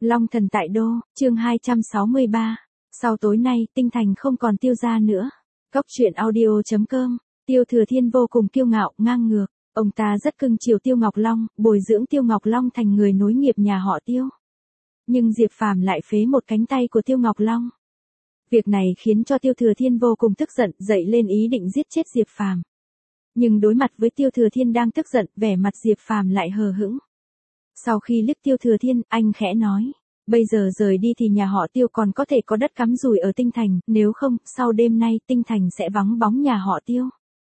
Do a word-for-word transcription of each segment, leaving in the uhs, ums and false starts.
Long thần tại đô, chương hai trăm sáu mươi ba. Sau tối nay, Tinh Thành không còn Tiêu gia nữa. Cốc truyện audio chấm com. Tiêu Thừa Thiên vô cùng kiêu ngạo, ngang ngược. Ông ta rất cưng chiều Tiêu Ngọc Long, bồi dưỡng Tiêu Ngọc Long thành người nối nghiệp nhà họ Tiêu. Nhưng Diệp Phàm lại phế một cánh tay của Tiêu Ngọc Long. Việc này khiến cho Tiêu Thừa Thiên vô cùng tức giận, dậy lên ý định giết chết Diệp Phàm. Nhưng đối mặt với Tiêu Thừa Thiên đang tức giận, vẻ mặt Diệp Phàm lại hờ hững. Sau khi liếc Tiêu Thừa Thiên, anh khẽ nói, bây giờ rời đi thì nhà họ Tiêu còn có thể có đất cắm rùi ở Tinh Thành, nếu không, sau đêm nay Tinh Thành sẽ vắng bóng nhà họ Tiêu.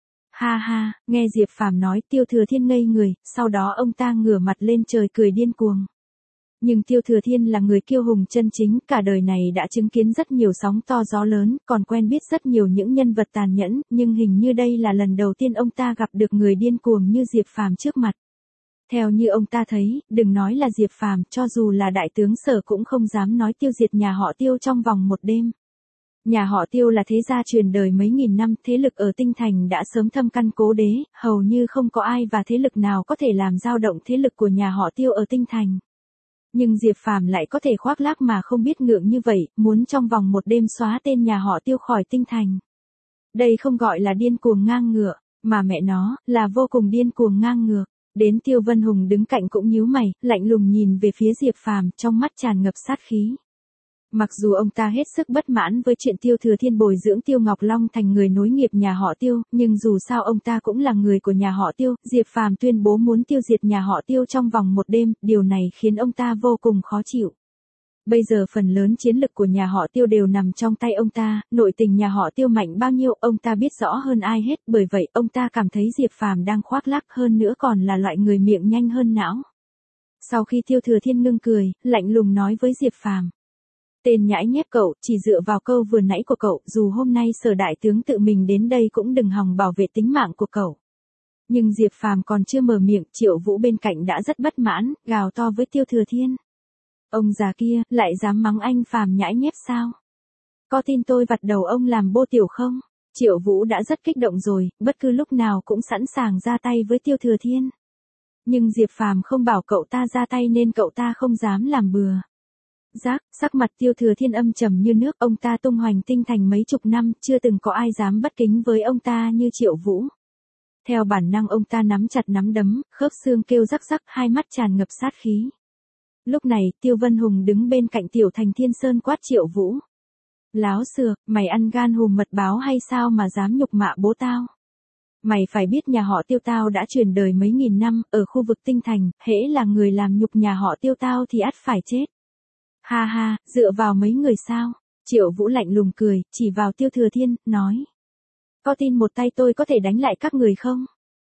Ha ha, nghe Diệp Phàm nói, Tiêu Thừa Thiên ngây người, sau đó ông ta ngửa mặt lên trời cười điên cuồng. Nhưng Tiêu Thừa Thiên là người kiêu hùng chân chính, cả đời này đã chứng kiến rất nhiều sóng to gió lớn, còn quen biết rất nhiều những nhân vật tàn nhẫn, nhưng hình như đây là lần đầu tiên ông ta gặp được người điên cuồng như Diệp Phàm trước mặt. Theo như ông ta thấy, đừng nói là Diệp Phàm, cho dù là đại tướng Sở cũng không dám nói tiêu diệt nhà họ Tiêu trong vòng một đêm. Nhà họ Tiêu là thế gia truyền đời mấy nghìn năm, thế lực ở Tinh Thành đã sớm thâm căn cố đế, hầu như không có ai và thế lực nào có thể làm dao động thế lực của nhà họ Tiêu ở Tinh Thành. Nhưng Diệp Phàm lại có thể khoác lác mà không biết ngượng như vậy, muốn trong vòng một đêm xóa tên nhà họ Tiêu khỏi Tinh Thành. Đây không gọi là điên cuồng ngang ngựa, mà mẹ nó, là vô cùng điên cuồng ngang ngược. Đến Tiêu Vân Hùng đứng cạnh cũng nhíu mày, lạnh lùng nhìn về phía Diệp Phàm, trong mắt tràn ngập sát khí. Mặc dù ông ta hết sức bất mãn với chuyện Tiêu Thừa Thiên bồi dưỡng Tiêu Ngọc Long thành người nối nghiệp nhà họ Tiêu, nhưng dù sao ông ta cũng là người của nhà họ Tiêu, Diệp Phàm tuyên bố muốn tiêu diệt nhà họ Tiêu trong vòng một đêm, điều này khiến ông ta vô cùng khó chịu. Bây giờ phần lớn chiến lực của nhà họ Tiêu đều nằm trong tay ông ta, nội tình nhà họ Tiêu mạnh bao nhiêu ông ta biết rõ hơn ai hết, bởi vậy ông ta cảm thấy Diệp Phàm đang khoác lác, hơn nữa còn là loại người miệng nhanh hơn não. Sau khi Tiêu Thừa Thiên ngưng cười, lạnh lùng nói với Diệp Phàm. Tên nhãi nhép cậu, chỉ dựa vào câu vừa nãy của cậu, dù hôm nay Sở đại tướng tự mình đến đây cũng đừng hòng bảo vệ tính mạng của cậu. Nhưng Diệp Phàm còn chưa mở miệng, Triệu Vũ bên cạnh đã rất bất mãn, gào to với Tiêu Thừa Thiên. Ông già kia, lại dám mắng anh Phàm nhãi nhép sao? Có tin tôi vặt đầu ông làm bô tiểu không? Triệu Vũ đã rất kích động rồi, bất cứ lúc nào cũng sẵn sàng ra tay với Tiêu Thừa Thiên. Nhưng Diệp Phàm không bảo cậu ta ra tay nên cậu ta không dám làm bừa. Giác, sắc mặt Tiêu Thừa Thiên âm trầm như nước, ông ta tung hoành Tinh Thành mấy chục năm, chưa từng có ai dám bất kính với ông ta như Triệu Vũ. Theo bản năng ông ta nắm chặt nắm đấm, khớp xương kêu rắc rắc, hai mắt tràn ngập sát khí. Lúc này, Tiêu Vân Hùng đứng bên cạnh Tiểu Thành Thiên Sơn quát Triệu Vũ. Láo xược, mày ăn gan hùm mật báo hay sao mà dám nhục mạ bố tao? Mày phải biết nhà họ Tiêu tao đã truyền đời mấy nghìn năm, ở khu vực Tinh Thành, hễ là người làm nhục nhà họ Tiêu tao thì ắt phải chết. Ha ha, dựa vào mấy người sao? Triệu Vũ lạnh lùng cười, chỉ vào Tiêu Thừa Thiên, nói. Có tin một tay tôi có thể đánh lại các người không?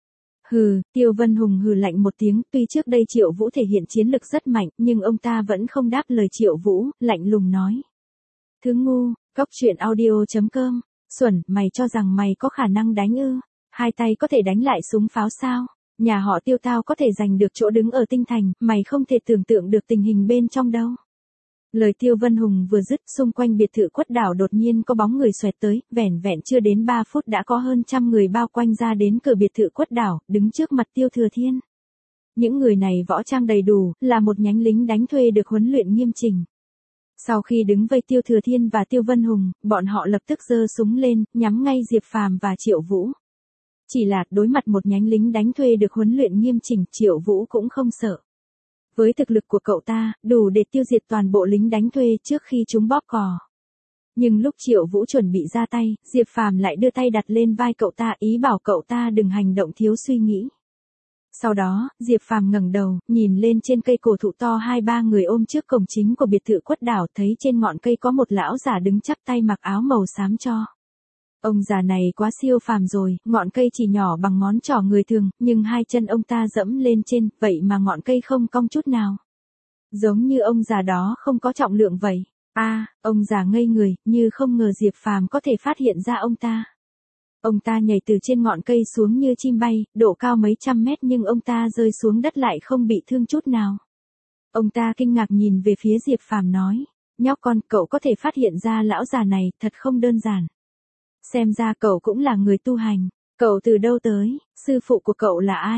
Hừ, Tiêu Vân Hùng hừ lạnh một tiếng, tuy trước đây Triệu Vũ thể hiện chiến lực rất mạnh, nhưng ông ta vẫn không đáp lời Triệu Vũ, lạnh lùng nói. Thứ ngu, cốc truyện audio chấm com, xuẩn, mày cho rằng mày có khả năng đánh ư? Hai tay có thể đánh lại súng pháo sao? Nhà họ Tiêu tao có thể giành được chỗ đứng ở Tinh Thành, mày không thể tưởng tượng được tình hình bên trong đâu. Lời Tiêu Vân Hùng vừa dứt, xung quanh biệt thự Quất Đảo đột nhiên có bóng người xoẹt tới, vẻn vẹn chưa đến ba phút đã có hơn trăm người bao quanh ra đến cửa biệt thự Quất Đảo, đứng trước mặt Tiêu Thừa Thiên. Những người này võ trang đầy đủ, là một nhánh lính đánh thuê được huấn luyện nghiêm chỉnh. Sau khi đứng vây Tiêu Thừa Thiên và Tiêu Vân Hùng, bọn họ lập tức giơ súng lên, nhắm ngay Diệp Phàm và Triệu Vũ. Chỉ là đối mặt một nhánh lính đánh thuê được huấn luyện nghiêm chỉnh, Triệu Vũ cũng không sợ. Với thực lực của cậu ta, đủ để tiêu diệt toàn bộ lính đánh thuê trước khi chúng bóp cò. Nhưng lúc Triệu Vũ chuẩn bị ra tay, Diệp Phàm lại đưa tay đặt lên vai cậu ta, ý bảo cậu ta đừng hành động thiếu suy nghĩ. Sau đó, Diệp Phàm ngẩng đầu, nhìn lên trên cây cổ thụ to hai ba người ôm trước cổng chính của biệt thự Quất Đảo, thấy trên ngọn cây có một lão già đứng chắp tay mặc áo màu xám cho. Ông già này quá siêu phàm rồi, ngọn cây chỉ nhỏ bằng ngón trỏ người thường, nhưng hai chân ông ta dẫm lên trên, vậy mà ngọn cây không cong chút nào. Giống như ông già đó không có trọng lượng vậy. A, à, ông già ngây người, như không ngờ Diệp Phàm có thể phát hiện ra ông ta. Ông ta nhảy từ trên ngọn cây xuống như chim bay, độ cao mấy trăm mét nhưng ông ta rơi xuống đất lại không bị thương chút nào. Ông ta kinh ngạc nhìn về phía Diệp Phàm nói, nhóc con, cậu có thể phát hiện ra lão già này, thật không đơn giản. Xem ra cậu cũng là người tu hành. Cậu từ đâu tới? Sư phụ của cậu là ai?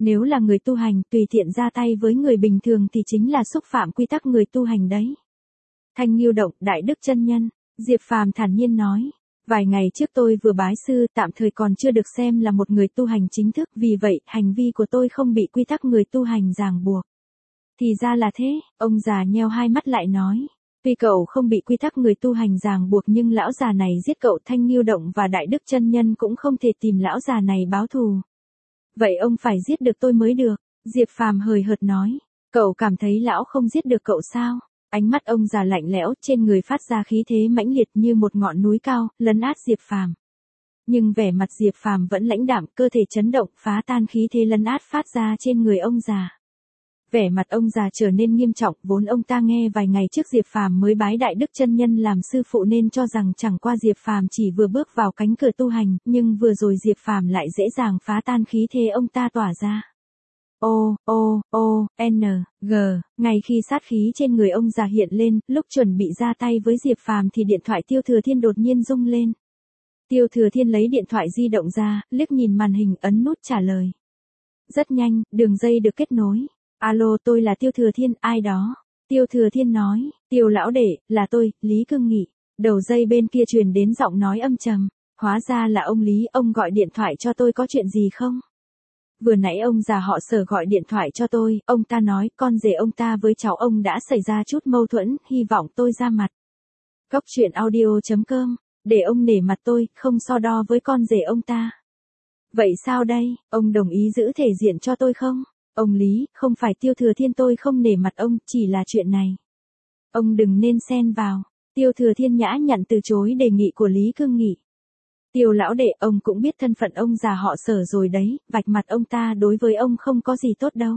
Nếu là người tu hành, tùy tiện ra tay với người bình thường thì chính là xúc phạm quy tắc người tu hành đấy. Thanh Nghiêu Động, Đại Đức chân nhân, Diệp Phàm thản nhiên nói. Vài ngày trước tôi vừa bái sư, tạm thời còn chưa được xem là một người tu hành chính thức, vì vậy, hành vi của tôi không bị quy tắc người tu hành ràng buộc. Thì ra là thế, ông già nheo hai mắt lại nói. Tuy cậu không bị quy tắc người tu hành ràng buộc nhưng lão già này giết cậu. Thanh Nghiêu Động và Đại Đức chân nhân cũng không thể tìm lão già này báo thù. Vậy ông phải giết được tôi mới được, Diệp Phàm hời hợt nói. Cậu cảm thấy lão không giết được cậu sao? Ánh mắt ông già lạnh lẽo, trên người phát ra khí thế mãnh liệt như một ngọn núi cao, lấn át Diệp Phàm. Nhưng vẻ mặt Diệp Phàm vẫn lãnh đạm, cơ thể chấn động, phá tan khí thế lấn át phát ra trên người ông già. Vẻ mặt ông già trở nên nghiêm trọng, vốn ông ta nghe vài ngày trước Diệp Phàm mới bái Đại Đức chân nhân làm sư phụ nên cho rằng chẳng qua Diệp Phàm chỉ vừa bước vào cánh cửa tu hành, nhưng vừa rồi Diệp Phàm lại dễ dàng phá tan khí thế ông ta tỏa ra. O, O, O, N, G, ngay khi sát khí trên người ông già hiện lên, lúc chuẩn bị ra tay với Diệp Phàm thì điện thoại Tiêu Thừa Thiên đột nhiên rung lên. Tiêu Thừa Thiên lấy điện thoại di động ra, liếc nhìn màn hình, ấn nút trả lời. Rất nhanh, đường dây được kết nối. Alo, tôi là Tiêu Thừa Thiên, ai đó? Tiêu Thừa Thiên nói, Tiêu lão đệ, là tôi, Lý Cương Nghị. Đầu dây bên kia truyền đến giọng nói âm trầm. Hóa ra là ông Lý, ông gọi điện thoại cho tôi có chuyện gì không? Vừa nãy ông già họ Sở gọi điện thoại cho tôi, ông ta nói con rể ông ta với cháu ông đã xảy ra chút mâu thuẫn, hy vọng tôi ra mặt. Cốc truyện audio chấm com, để ông nể mặt tôi, không so đo với con rể ông ta. Vậy sao đây, ông đồng ý giữ thể diện cho tôi không? Ông Lý, không phải Tiêu Thừa Thiên tôi không nể mặt ông, chỉ là chuyện này. Ông đừng nên xen vào. Tiêu Thừa Thiên nhã nhặn từ chối đề nghị của Lý Cương Nghị. Tiêu lão đệ, ông cũng biết thân phận ông già họ Sở rồi đấy, vạch mặt ông ta đối với ông không có gì tốt đâu.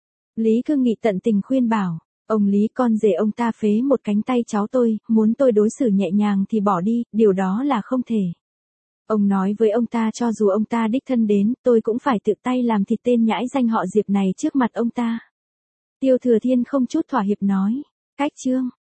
Lý Cương Nghị tận tình khuyên bảo, ông Lý, con rể ông ta phế một cánh tay cháu tôi, muốn tôi đối xử nhẹ nhàng thì bỏ đi, điều đó là không thể. Ông nói với ông ta cho dù ông ta đích thân đến, tôi cũng phải tự tay làm thịt tên nhãi danh họ Diệp này trước mặt ông ta. Tiêu Thừa Thiên không chút thỏa hiệp nói, cách chương.